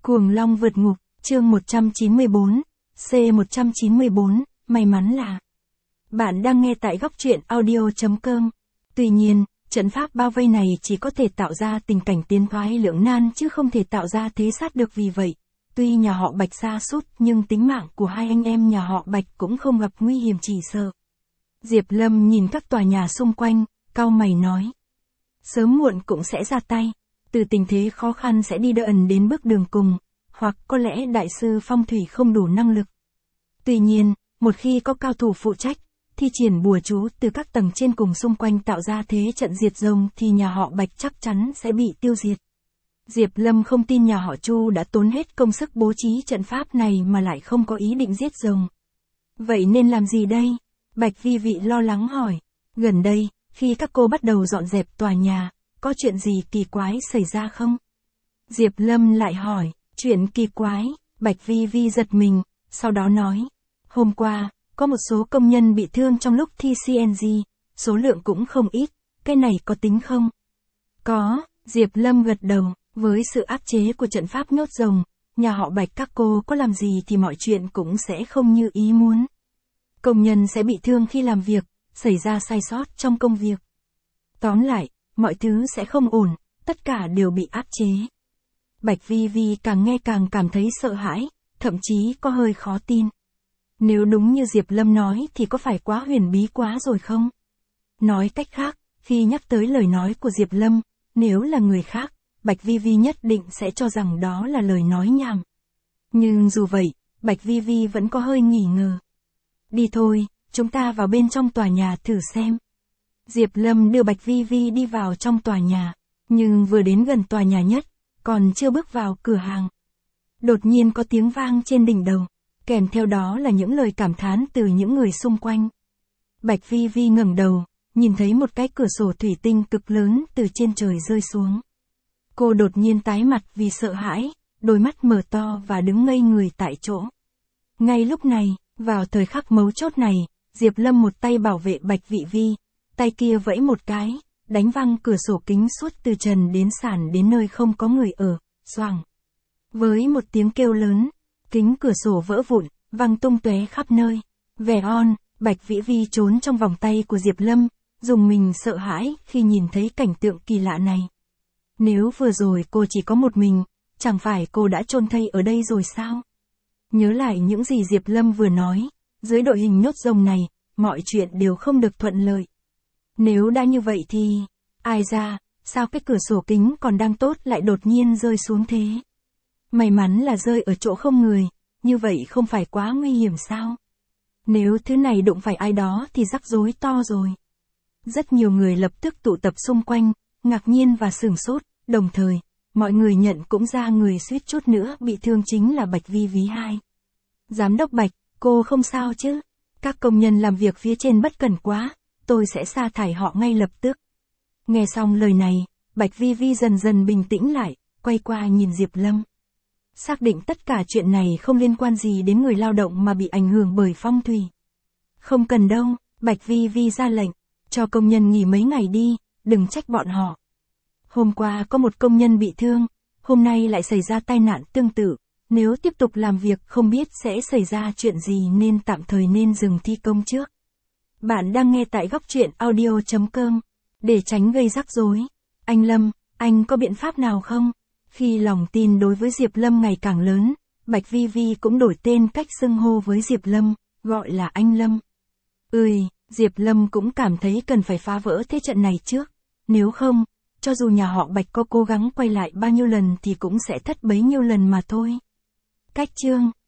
Cuồng Long vượt ngục, chương 194, C194, may mắn là bạn đang nghe tại góc truyện audio.com. Tuy nhiên, trận pháp bao vây này chỉ có thể tạo ra tình cảnh tiến thoái lưỡng nan chứ không thể tạo ra thế sát được, vì vậy, tuy nhà họ Bạch sa sút nhưng tính mạng của hai anh em nhà họ Bạch cũng không gặp nguy hiểm chỉ sợ. Diệp Lâm nhìn các tòa nhà xung quanh, cau mày nói. Sớm muộn cũng sẽ ra tay, từ tình thế khó khăn sẽ đi đỡ ẩn đến bước đường cùng, hoặc có lẽ đại sư phong thủy không đủ năng lực. Tuy nhiên, một khi có cao thủ phụ trách, thi triển bùa chú từ các tầng trên cùng xung quanh tạo ra thế trận diệt rồng thì nhà họ Bạch chắc chắn sẽ bị tiêu diệt. Diệp Lâm không tin nhà họ Chu đã tốn hết công sức bố trí trận pháp này mà lại không có ý định giết rồng. Vậy nên làm gì đây? Bạch Vi Vị lo lắng hỏi. Gần đây, khi các cô bắt đầu dọn dẹp tòa nhà, có chuyện gì kỳ quái xảy ra không? Diệp Lâm lại hỏi. Chuyện kỳ quái? Bạch Vi Vi giật mình, sau đó nói. Hôm qua, có một số công nhân bị thương trong lúc thi CNG, số lượng cũng không ít, cái này có tính không? Có, Diệp Lâm gật đầu, với sự áp chế của trận pháp nhốt rồng, nhà họ Bạch các cô có làm gì thì mọi chuyện cũng sẽ không như ý muốn. Công nhân sẽ bị thương khi làm việc, xảy ra sai sót trong công việc. Tóm lại, mọi thứ sẽ không ổn, tất cả đều bị áp chế. Bạch Vi Vi càng nghe càng cảm thấy sợ hãi, thậm chí có hơi khó tin. Nếu đúng như Diệp Lâm nói thì có phải quá huyền bí quá rồi không? Nói cách khác, khi nhắc tới lời nói của Diệp Lâm, nếu là người khác, Bạch Vi Vi nhất định sẽ cho rằng đó là lời nói nhảm. Nhưng dù vậy, Bạch Vi Vi vẫn có hơi nghi ngờ. Đi thôi, chúng ta vào bên trong tòa nhà thử xem. Diệp Lâm đưa Bạch Vi Vi đi vào trong tòa nhà, nhưng vừa đến gần tòa nhà nhất, còn chưa bước vào cửa hàng. Đột nhiên có tiếng vang trên đỉnh đầu, kèm theo đó là những lời cảm thán từ những người xung quanh. Bạch Vi Vi ngẩng đầu, nhìn thấy một cái cửa sổ thủy tinh cực lớn từ trên trời rơi xuống. Cô đột nhiên tái mặt vì sợ hãi, đôi mắt mở to và đứng ngây người tại chỗ. Ngay lúc này, vào thời khắc mấu chốt này, Diệp Lâm một tay bảo vệ Bạch Vi Vi, tay kia vẫy một cái, đánh văng cửa sổ kính suốt từ trần đến sàn đến nơi không có người ở, xoàng. Với một tiếng kêu lớn, kính cửa sổ vỡ vụn, văng tung tóe khắp nơi. Vẻ on, Bạch Vi Vi trốn trong vòng tay của Diệp Lâm, dùng mình sợ hãi khi nhìn thấy cảnh tượng kỳ lạ này. Nếu vừa rồi cô chỉ có một mình, chẳng phải cô đã chôn thây ở đây rồi sao? Nhớ lại những gì Diệp Lâm vừa nói, dưới đội hình nhốt rồng này, mọi chuyện đều không được thuận lợi. Nếu đã như vậy thì, ai ra, sao cái cửa sổ kính còn đang tốt lại đột nhiên rơi xuống thế? May mắn là rơi ở chỗ không người, như vậy không phải quá nguy hiểm sao? Nếu thứ này đụng phải ai đó thì rắc rối to rồi. Rất nhiều người lập tức tụ tập xung quanh, ngạc nhiên và sửng sốt, đồng thời, mọi người nhận cũng ra người suýt chút nữa bị thương chính là Bạch Vi Vi hai. Giám đốc Bạch, cô không sao chứ? Các công nhân làm việc phía trên bất cẩn quá, tôi sẽ sa thải họ ngay lập tức. Nghe xong lời này, Bạch Vi Vi dần dần bình tĩnh lại, quay qua nhìn Diệp Lâm. Xác định tất cả chuyện này không liên quan gì đến người lao động mà bị ảnh hưởng bởi phong thủy. Không cần đâu, Bạch Vi Vi ra lệnh, cho công nhân nghỉ mấy ngày đi, đừng trách bọn họ. Hôm qua có một công nhân bị thương, hôm nay lại xảy ra tai nạn tương tự, nếu tiếp tục làm việc không biết sẽ xảy ra chuyện gì nên tạm thời nên dừng thi công trước. Bạn đang nghe tại góc truyện audio.com, để tránh gây rắc rối. Anh Lâm, anh có biện pháp nào không? Khi lòng tin đối với Diệp Lâm ngày càng lớn, Bạch Vi Vi cũng đổi tên cách xưng hô với Diệp Lâm, gọi là anh Lâm. Diệp Lâm cũng cảm thấy cần phải phá vỡ thế trận này trước, nếu không, cho dù nhà họ Bạch có cố gắng quay lại bao nhiêu lần thì cũng sẽ thất bấy nhiêu lần mà thôi. Cách chương